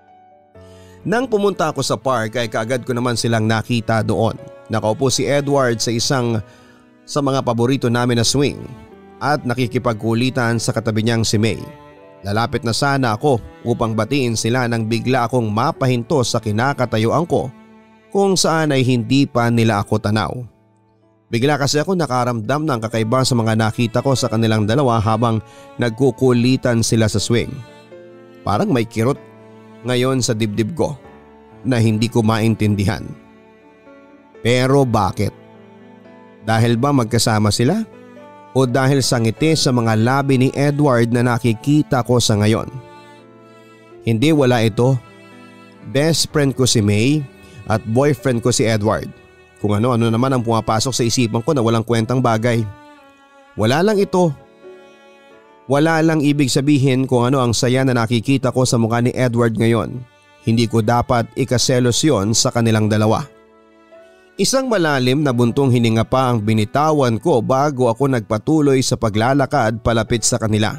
Nang pumunta ako sa park ay kaagad ko naman silang nakita doon. Nakaupo si Edward sa isang sa mga paborito namin na swing at nakikipagkulitan sa katabi niyang si May. Lalapit na sana ako upang batiin sila nang bigla akong mapahinto sa kinakatayuan ko kung saan ay hindi pa nila ako tanaw. Bigla kasi ako nakaramdam ng kakaiba sa mga nakita ko sa kanilang dalawa habang nagkukulitan sila sa swing. Parang may kirot ngayon sa dibdib ko na hindi ko maintindihan. Pero bakit? Dahil ba magkasama sila? O dahil sa ngiti sa mga labi ni Edward na nakikita ko sa ngayon? Hindi, wala ito. Best friend ko si May at boyfriend ko si Edward. Kung ano-ano naman ang pumapasok sa isipan ko na walang kwentang bagay. Wala lang ito. Wala lang ibig sabihin kung ano ang saya na nakikita ko sa mukha ni Edward ngayon. Hindi ko dapat ikaselos yon sa kanilang dalawa. Isang malalim na buntong hininga pa ang binitawan ko bago ako nagpatuloy sa paglalakad palapit sa kanila.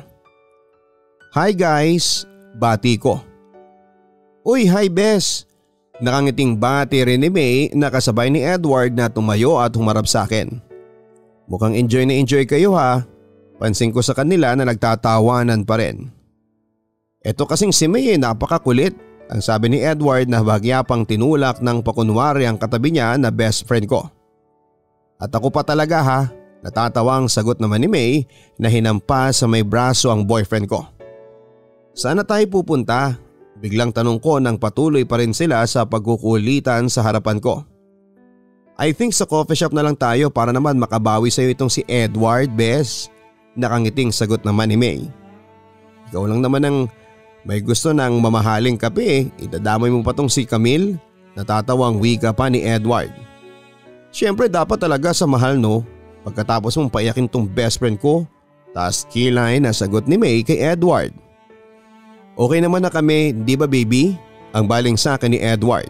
Hi guys, bati ko. Uy, hi Bes. Nakangiting bati rin ni May na kasabay ni Edward na tumayo at humarap sa akin. Mukhang enjoy na enjoy kayo ha. Pansin ko sa kanila na nagtatawanan pa rin. Eto kasing si May eh, napakakulit. Ang sabi ni Edward na bagya pang tinulak ng pakunwari ang katabi niya na best friend ko. At ako pa talaga ha, natatawang sagot naman ni May na hinampas sa may braso ang boyfriend ko. Saan na tayo pupunta? Biglang tanong ko nang patuloy pa rin sila sa pagkukulitan sa harapan ko. I think sa coffee shop na lang tayo para naman makabawi sa iyo itong si Edward, Bes. Nakangiting sagot naman ni May. Ikaw lang naman ang may gusto ng mamahaling kape, idadamay mo pa tong si Camille? Natatawang wika pa ni Edward. Siyempre dapat talaga sa mahal no, pagkatapos mong paiyakin tong best friend ko. Tas kilay na sagot ni May kay Edward. Okay naman na kami, di ba baby? Ang baling sa akin ni Edward.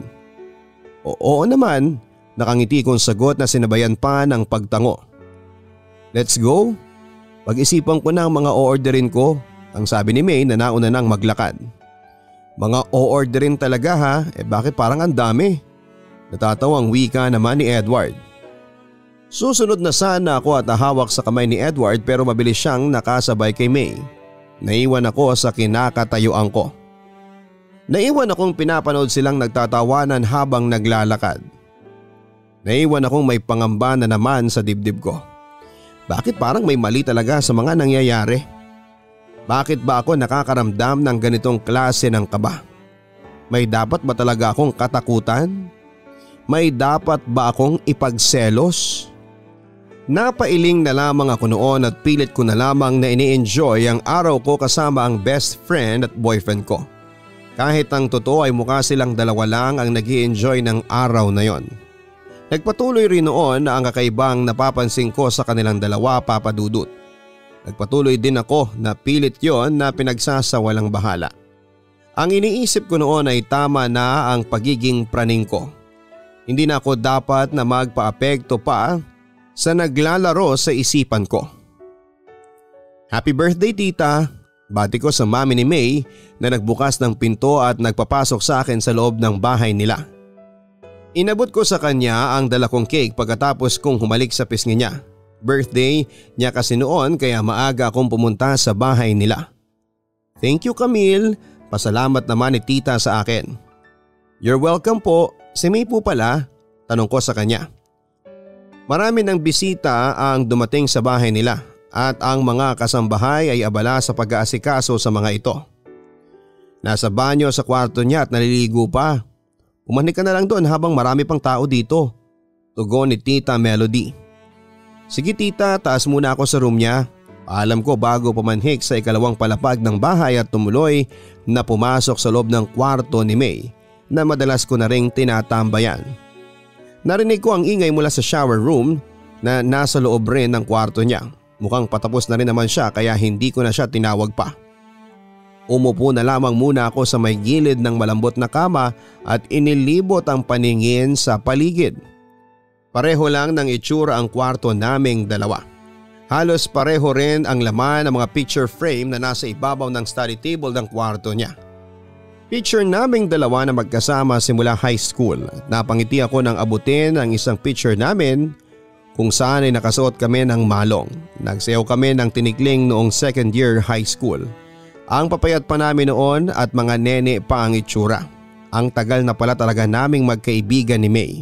Oo naman, nakangiti kong sagot na sinabayan pa ng pagtango. Let's go? Pag-isipan ko na ang mga o-orderin ko, ang sabi ni May na nauna nang maglakad. Mga o-orderin talaga ha, eh bakit parang ang dami? Natatawang wika naman ni Edward. Susunod na sana ako at ahawak sa kamay ni Edward pero mabilis siyang nakasabay kay May. Naiwan ako sa kinakatayuan ko. Naiwan akong pinapanood silang nagtatawanan habang naglalakad. Naiwan akong may pangamba na naman sa dibdib ko. Bakit parang may mali talaga sa mga nangyayari? Bakit ba ako nakakaramdam ng ganitong klase ng kaba? May dapat ba talaga akong katakutan? May dapat ba akong ipagselos? Napailing na lamang ako noon at pilit ko na lamang na ini-enjoy ang araw ko kasama ang best friend at boyfriend ko. Kahit ang totoo ay mukha silang dalawa lang ang nag-i-enjoy ng araw na yon. Nagpatuloy rin noon na ang kakaibang napapansin ko sa kanilang dalawa, Papa Dudut. Nagpatuloy din ako na pilit yon na pinagsasawalang bahala. Ang iniisip ko noon ay tama na ang pagiging praning ko. Hindi na ako dapat na magpa-apekto pa sa naglalaro sa isipan ko. Happy birthday tita! Bati ko sa mami ni May na nagbukas ng pinto at nagpapasok sa akin sa loob ng bahay nila. Inabot ko sa kanya ang dala kong cake pagkatapos kong humalik sa pisngi niya. Birthday niya kasi noon kaya maaga akong pumunta sa bahay nila. Thank you Camille, pasalamat naman ni tita sa akin. You're welcome po, si May po pala, tanong ko sa kanya. Marami ng bisita ang dumating sa bahay nila at ang mga kasambahay ay abala sa pag-aasikaso sa mga ito. Nasa banyo sa kwarto niya at naliligo pa. Umanik ka na lang doon habang marami pang tao dito. Tugon ni Tita Melody. Sige tita, taas muna ako sa room niya. Alam ko bago pumanhik sa ikalawang palapag ng bahay at tumuloy na pumasok sa loob ng kwarto ni May na madalas ko na ring tinatambayan. Narinig ko ang ingay mula sa shower room na nasa loob rin ng kwarto niya. Mukhang patapos na rin naman siya kaya hindi ko na siya tinawag pa. Umupo na lamang muna ako sa may gilid ng malambot na kama at inilibot ang paningin sa paligid. Pareho lang ng itsura ang kwarto naming dalawa. Halos pareho rin ang laman ng mga picture frame na nasa ibabaw ng study table ng kwarto niya. Picture naming dalawa na magkasama simula high school. Napangiti ako nang abutin ang isang picture namin kung saan ay nakasuot kami ng malong. Nagsayaw kami ng tinikling noong second year high school. Ang papayat pa namin noon at mga nene pa ang itsura. Ang tagal na pala talaga naming magkaibigan ni May.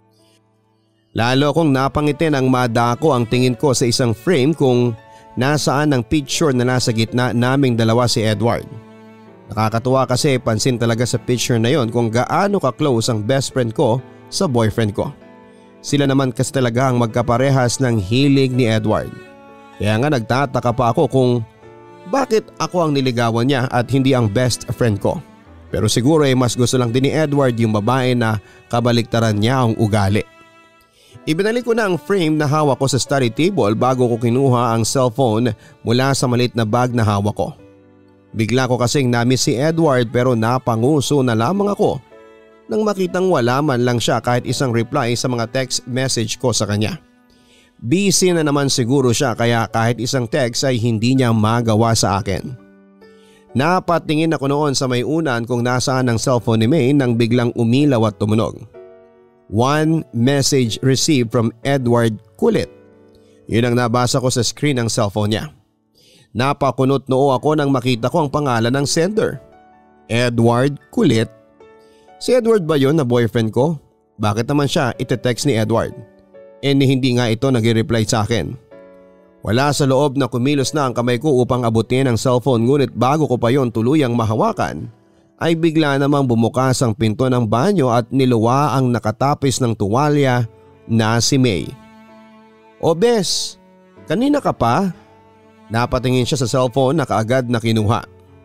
Lalo kong napangitin ang madako ang tingin ko sa isang frame kung nasaan ang picture na nasa gitna naming dalawa si Edward. Nakakatuwa kasi pansin talaga sa picture na yon kung gaano ka-close ang best friend ko sa boyfriend ko. Sila naman kasi talaga ang magkaparehas ng hilig ni Edward. Kaya nga nagtataka pa ako kung bakit ako ang niligawan niya at hindi ang best friend ko. Pero siguro ay mas gusto lang din ni Edward yung babae na kabaliktaran niya ang ugali. Ibinalik ko na ang frame na hawak ko sa study table bago ko kinuha ang cellphone mula sa maliit na bag na hawak ko. Bigla ko kasing namiss si Edward pero napanguso na lamang ako nang makitang wala man lang siya kahit isang reply sa mga text message ko sa kanya. Busy na naman siguro siya kaya kahit isang text ay hindi niya magawa sa akin. Napatingin ako noon sa may unan kung nasaan ang cellphone ni May nang biglang umilaw at tumunog. One message received from Edward Kulit. Yun ang nabasa ko sa screen ng cellphone niya. Napakunot noo ako nang makita ko ang pangalan ng sender. Edward Kulit. Si Edward ba yun na boyfriend ko? Bakit naman siya ite-text ni Edward? E ni hindi nga ito nag-reply sa akin. Wala sa loob na kumilos na ang kamay ko upang abutin ang cellphone ngunit bago ko pa yon tuluyang mahawakan ay bigla namang bumukas ang pinto ng banyo at niluwa ang nakatapis ng tuwalya na si May. O bes, kanina ka pa? Napatingin siya sa cellphone na kaagad na kinuha.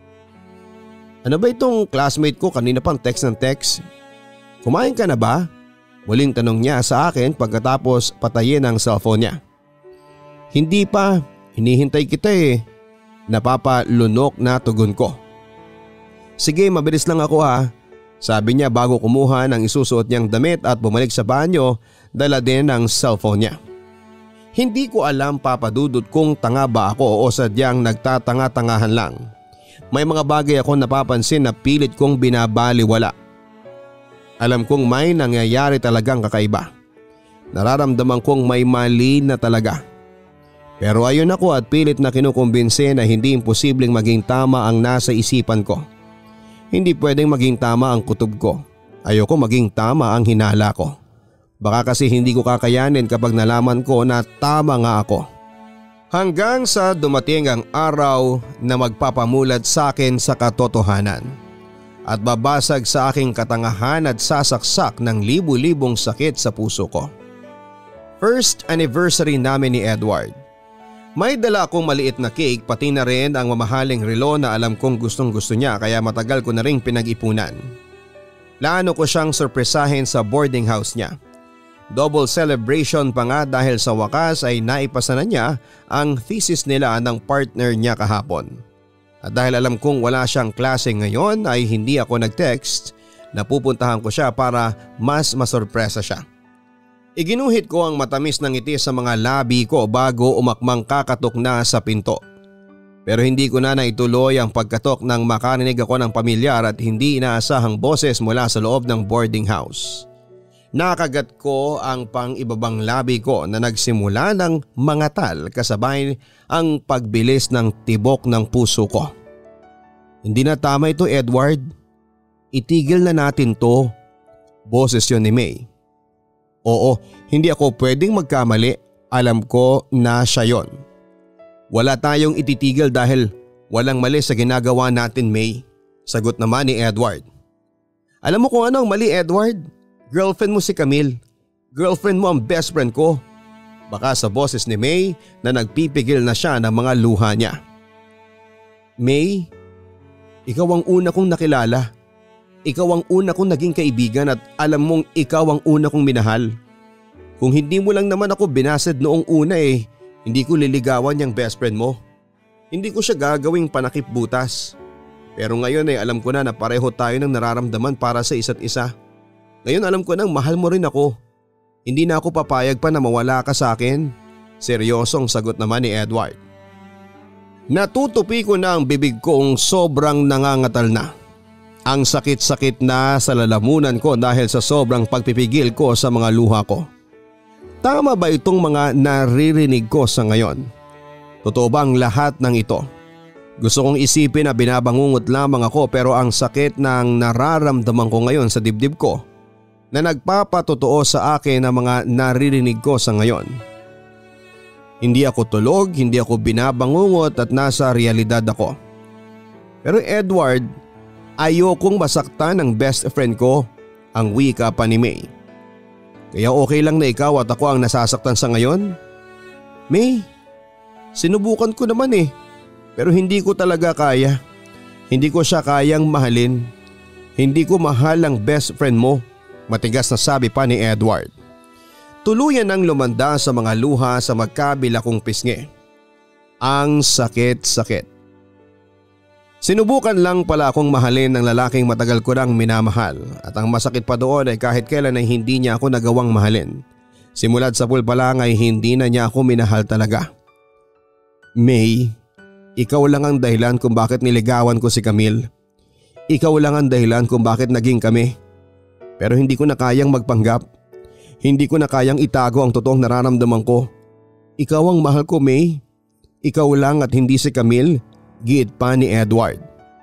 Ano ba itong classmate ko kanina pang text ng text? Kumain ka na ba? Muling tanong niya sa akin pagkatapos patayin ang cellphone niya. Hindi pa, hinihintay kita eh. Napapalunok na tugon ko. Sige mabilis lang ako ha. Sabi niya bago kumuha ng isusuot niyang damit at bumalik sa banyo, dala din ang cellphone niya. Hindi ko alam papadudot kung tanga ba ako o sadyang nagtatanga-tangahan lang. May mga bagay ako napapansin na pilit kong binabaliwala. Alam kong may nangyayari talagang kakaiba. Nararamdaman kong may mali na talaga. Pero ayon ako at pilit na kinukumbinse na hindi imposibleng maging tama ang nasa isipan ko. Hindi pwedeng maging tama ang kutob ko. Ayoko maging tama ang hinala ko. Baka kasi hindi ko kakayanin kapag nalaman ko na tama nga ako. Hanggang sa dumating ang araw na magpapamulat sa akin sa katotohanan. At babasag sa aking katangahan at sasaksak ng libu-libong sakit sa puso ko. First anniversary namin ni Edward. May dala akong maliit na cake pati na rin ang mamahaling relo na alam kong gustong gusto niya kaya matagal ko na ring pinag-ipunan. Plano ko siyang sorpresahin sa boarding house niya. Double celebration pa nga dahil sa wakas ay naipasa na niya ang thesis nila ng partner niya kahapon. At dahil alam kong wala siyang klase ngayon ay hindi ako nag-text na pupuntahan ko siya para mas masorpresa siya. Iginuhit ko ang matamis ng ngiti sa mga labi ko bago umakmang kakatok na sa pinto. Pero hindi ko na naituloy ang pagkatok nang makarinig ako ng pamilyar at hindi inaasahang boses mula sa loob ng boarding house. Nakagat ko ang pang-ibabang labi ko na nagsimula ng mangatal kasabay ang pagbilis ng tibok ng puso ko. Hindi na tama ito, Edward. Itigil na natin to. Boses yun ni May. Oo, hindi ako pwedeng magkamali. Alam ko na siya yon. Wala tayong ititigil dahil walang mali sa ginagawa natin, May. Sagot naman ni Edward. Alam mo kung ano ang mali, Edward? Girlfriend mo si Camille. Girlfriend mo ang best friend ko. Baka sa boses ni May na nagpipigil na siya ng mga luha niya. May, ikaw ang una kong nakilala. Ikaw ang una kong naging kaibigan at alam mong ikaw ang una kong minahal. Kung hindi mo lang naman ako binased noong una eh, hindi ko liligawan yung best friend mo. Hindi ko siya gagawing panakip butas. Pero ngayon ay alam ko na na pareho tayo ng nararamdaman para sa isa't isa. Ngayon alam ko nang mahal mo rin ako. Hindi na ako papayag pa na mawala ka sa akin. Seryosong sagot naman ni Edward. Natutupi ko na ang bibig kong sobrang nangangatal na. Ang sakit-sakit na sa lalamunan ko dahil sa sobrang pagpipigil ko sa mga luha ko. Tama ba itong mga naririnig ko sa ngayon? Totoo ba ang lahat ng ito? Gusto kong isipin na binabangungot lamang ako pero ang sakit ng nararamdaman ko ngayon sa dibdib ko na nagpapatotoo sa akin ang mga naririnig ko sa ngayon. Hindi ako tulog, hindi ako binabangungot at nasa realidad ako. Pero Edward, ayokong masaktan ng best friend ko, ang wika pa ni May. Kaya okay lang na ikaw at ako ang nasasaktan sa ngayon? May, sinubukan ko naman eh, pero hindi ko talaga kaya. Hindi ko siya kayang mahalin. Hindi ko mahal ang best friend mo. Matigas na sabi pa ni Edward. Tuluyan ang lumanda sa mga luha sa magkabila kong pisngi. Ang sakit-sakit. Sinubukan lang pala akong mahalin ng lalaking matagal ko nang minamahal at ang masakit pa doon ay kahit kailan ay hindi niya ako nagawang mahalin. Simulad sa pool pa lang ay hindi na niya ako minahal talaga. May, ikaw lang ang dahilan kung bakit niligawan ko si Camille. Ikaw lang ang dahilan kung bakit naging kami. Pero hindi ko na kayang magpanggap. Hindi ko na kayang itago ang totoong nararamdaman ko. Ikaw ang mahal ko, May. Ikaw lang at hindi si Camille, giit pa ni Edward.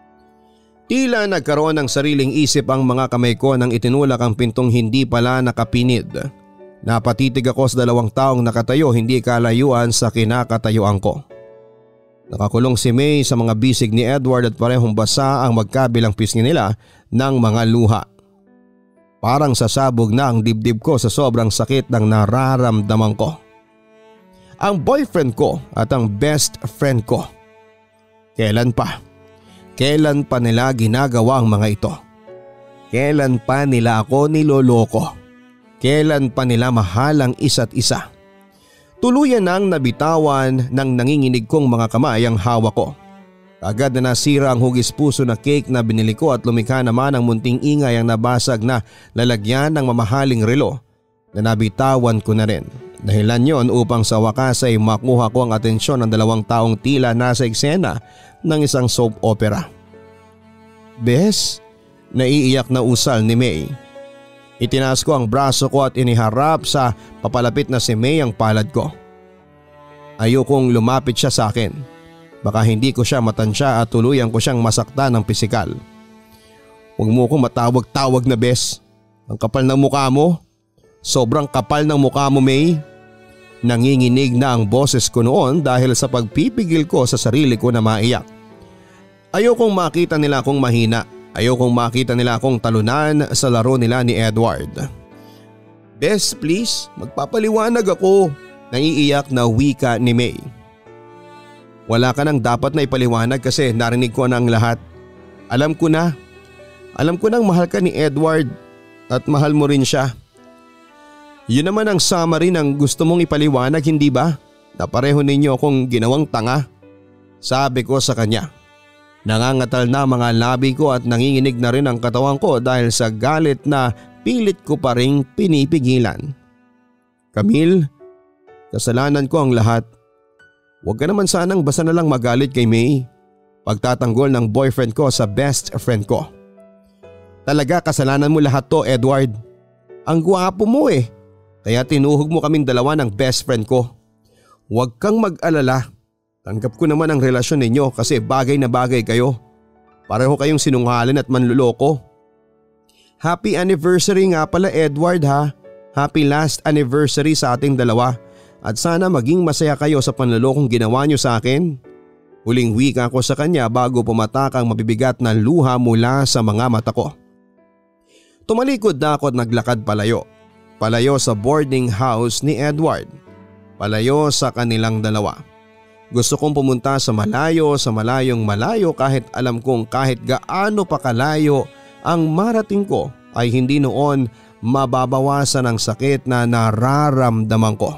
Tila nagkaroon ng sariling isip ang mga kamay ko nang itinulak ang pintong hindi pala nakapinid. Napatitig ako sa dalawang taong nakatayo hindi kalayuan sa kinakatayuan ko. Nakakulong si May sa mga bisig ni Edward at parehong basa ang magkabilang pisngi nila ng mga luha. Parang sasabog na ang dibdib ko sa sobrang sakit ng nararamdaman ko. Ang boyfriend ko at ang best friend ko. Kailan pa? Kailan pa nila ginagawa ang mga ito? Kailan pa nila ako niloloko? Kailan pa nila mahal ang isa't isa? Tuluyan nang nabitawan ng nanginginig kong mga kamay ang hawak ko. Agad na nasira ang hugis puso na cake na binili ko at lumikha naman ang munting ingay ang nabasag na lalagyan ng mamahaling relo na nabitawan ko na rin. Dahilan yon upang sa wakas ay makuha ko ang atensyon ng dalawang taong tila nasa eksena ng isang soap opera. Bes, naiiyak na usal ni May. Itinaas ko ang braso ko at iniharap sa papalapit na si May ang palad ko. Ayokong lumapit siya sa akin. Baka hindi ko siya matansya at tuluyan ko siyang masaktan ng pisikal. Huwag mo akong matawag-tawag na bes. Ang kapal ng mukha mo. Sobrang kapal ng mukha mo, May. Nanginginig na ang boses ko noon dahil sa pagpipigil ko sa sarili ko na maiyak. Ayokong makita nila akong mahina. Ayokong makita nila akong talunan sa laro nila ni Edward. Bes, please, magpapaliwanag ako. Naiiyak na wika ni May. Wala ka nang dapat na ipaliwanag kasi narinig ko na ang lahat. Alam ko na. Alam ko nang mahal ka ni Edward at mahal mo rin siya. Yun naman ang summary ng gusto mong ipaliwanag, hindi ba? Na pareho ninyo akong ginawang tanga. Sabi ko sa kanya. Nangangatal na mga labi ko at nanginginig na rin ang katawan ko dahil sa galit na pilit ko pa ring pinipigilan. Camille, kasalanan ko ang lahat. Huwag ka naman sanang basta na lang magalit kay May. Pagtatanggol ng boyfriend ko sa best friend ko. Talaga kasalanan mo lahat to, Edward. Ang gwapo mo eh. Kaya tinuhog mo kaming dalawa ng best friend ko. Huwag kang mag-alala. Tanggap ko naman ang relasyon ninyo kasi bagay na bagay kayo. Pareho kayong sinungaling at manluloko. Happy anniversary nga pala, Edward ha. Happy last anniversary sa ating dalawa. At sana maging masaya kayo sa panlulokong ginawa niyo sa akin. Huling wika ko sa kanya bago pumatak ang mabibigat na luha mula sa mga mata ko. Tumalikod na ako at naglakad palayo. Palayo sa boarding house ni Edward. Palayo sa kanilang dalawa. Gusto kong pumunta sa malayo, sa malayong malayo kahit alam kong kahit gaano pa kalayo ang marating ko ay hindi noon mababawasan ang sakit na nararamdaman ko.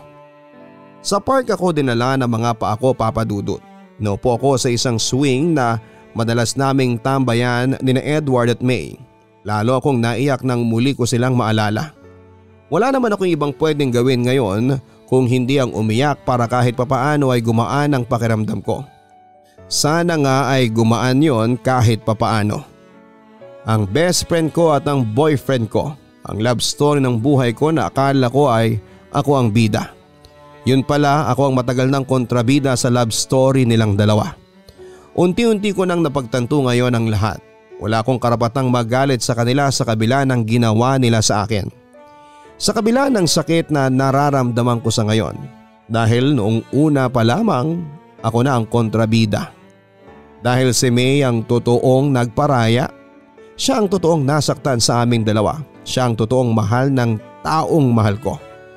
Sa park ako dinala ng mga paa ko, Papa Dudut. Naupo ako sa isang swing na madalas naming tambayan ni na Edward at May. Lalo akong naiyak nang muli ko silang maalala. Wala naman akong ibang pwedeng gawin ngayon kung hindi ang umiyak para kahit papaano ay gumaan ang pakiramdam ko. Sana nga ay gumaan yon kahit papaano. Ang best friend ko at ang boyfriend ko, ang love story ng buhay ko na akala ko ay ako ang bida. Yun pala ako ang matagal ng kontrabida sa love story nilang dalawa. Unti-unti ko nang napagtanto ngayon ang lahat. Wala akong karapatang magalit sa kanila sa kabila ng ginawa nila sa akin. Sa kabila ng sakit na nararamdaman ko sa ngayon. Dahil noong una pa lamang ako na ang kontrabida. Dahil si May ang totoong nagparaya. Siya ang totoong nasaktan sa aming dalawa. Siya ang totoong mahal ng taong mahal ko.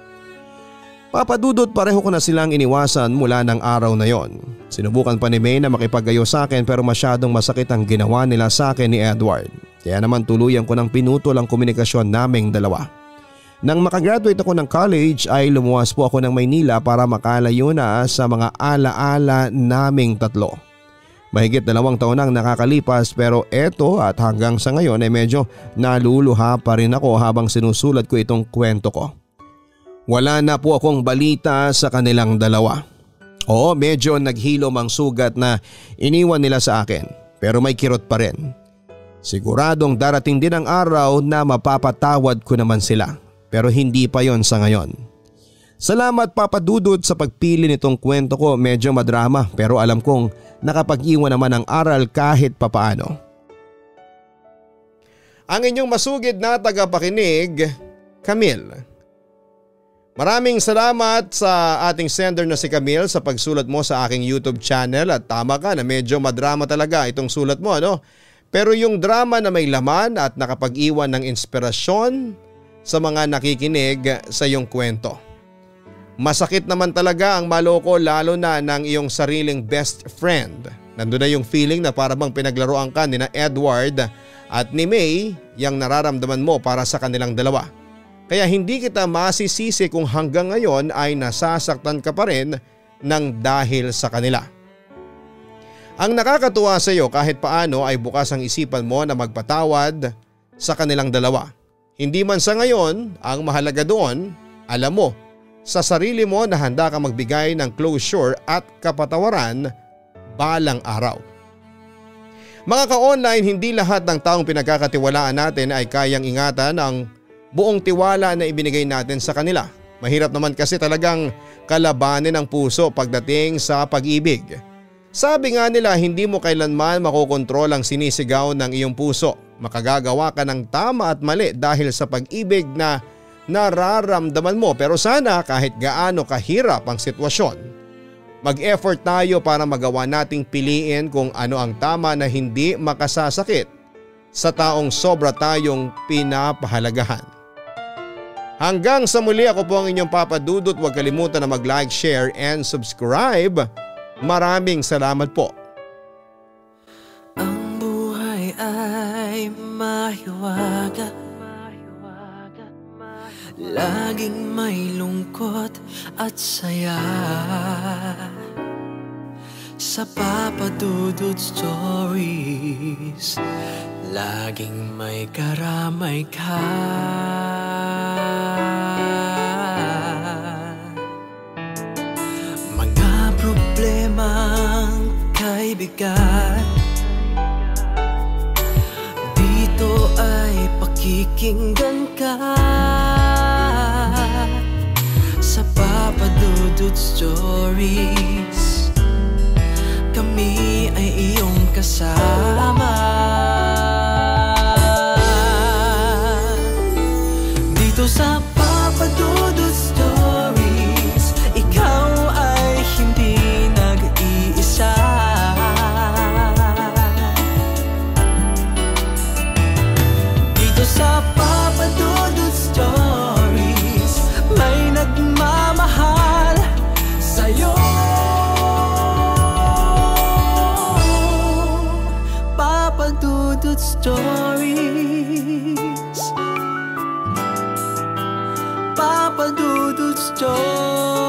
Papadudot pareho ko na silang iniwasan mula ng araw na yon. Sinubukan pa ni May na makipagayo sa akin pero masyadong masakit ang ginawa nila sa akin ni Edward. Kaya naman tuluyan ko ng pinutol ang komunikasyon naming dalawa. Nang makagraduate ako ng college ay lumuwas po ako ng Maynila para makalayo na sa mga alaala naming tatlo. Mahigit dalawang taon nang nakakalipas pero eto at hanggang sa ngayon ay medyo naluluha pa rin ako habang sinusulat ko itong kwento ko. Wala na po akong balita sa kanilang dalawa. Oo, medyo naghilom ang sugat na iniwan nila sa akin pero may kirot pa rin. Siguradong darating din ang araw na mapapatawad ko naman sila pero hindi pa yon sa ngayon. Salamat Papa Dudut sa pagpili nitong kwento ko, medyo madrama pero alam kong nakapag-iwan naman ang aral kahit papaano. Ang inyong masugid na tagapakinig, Camille. Maraming salamat sa ating sender na si Camille sa pagsulat mo sa aking YouTube channel at tama ka na medyo madrama talaga itong sulat mo, ano? Pero yung drama na may laman at nakapag-iwan ng inspirasyon sa mga nakikinig sa iyong kwento. Masakit naman talaga ang maloko lalo na ng iyong sariling best friend. Nandun na yung feeling na para bang pinaglaruan ka ni na Edward at ni May yung nararamdaman mo para sa kanilang dalawa. Kaya hindi kita masisisi kung hanggang ngayon ay nasasaktan ka pa rin ng dahil sa kanila. Ang nakakatuwa sa iyo kahit paano ay bukas ang isipan mo na magpatawad sa kanilang dalawa. Hindi man sa ngayon, ang mahalaga doon, alam mo, sa sarili mo na handa ka magbigay ng closure at kapatawaran balang araw. Mga ka-online, hindi lahat ng taong pinagkakatiwalaan natin ay kayang ingatan ang buong tiwala na ibinigay natin sa kanila. Mahirap naman kasi talagang kalabanin ang puso pagdating sa pag-ibig. Sabi nga nila hindi mo kailanman makokontrol ang sinisigaw ng iyong puso. Makagagawa ka ng tama at mali dahil sa pag-ibig na nararamdaman mo pero sana kahit gaano kahirap ang sitwasyon, mag-effort tayo para magawa nating piliin kung ano ang tama na hindi makasasakit sa taong sobra tayong pinapahalagahan. Hanggang sa muli, ako po ang inyong Papa Dudut. Huwag kalimutan na mag-like, share and subscribe. Maraming salamat po. Ang buhay ay mahiwaga, laging may lungkot at saya. Sa Papa Dudut Stories, laging may karamay ka. Mga problemang kay bigat, dito ay pakikinggan ka. Sa Papa Dudut Stories, kami ay iyong kasama. Dito sa Papa Dudut Stories, ikaw ay hindi nag-iisa. Dito sa Papa Dudut Stories, may nagmamahal sa'yo. Papa Dudut Stories, Papa Dudut Stories.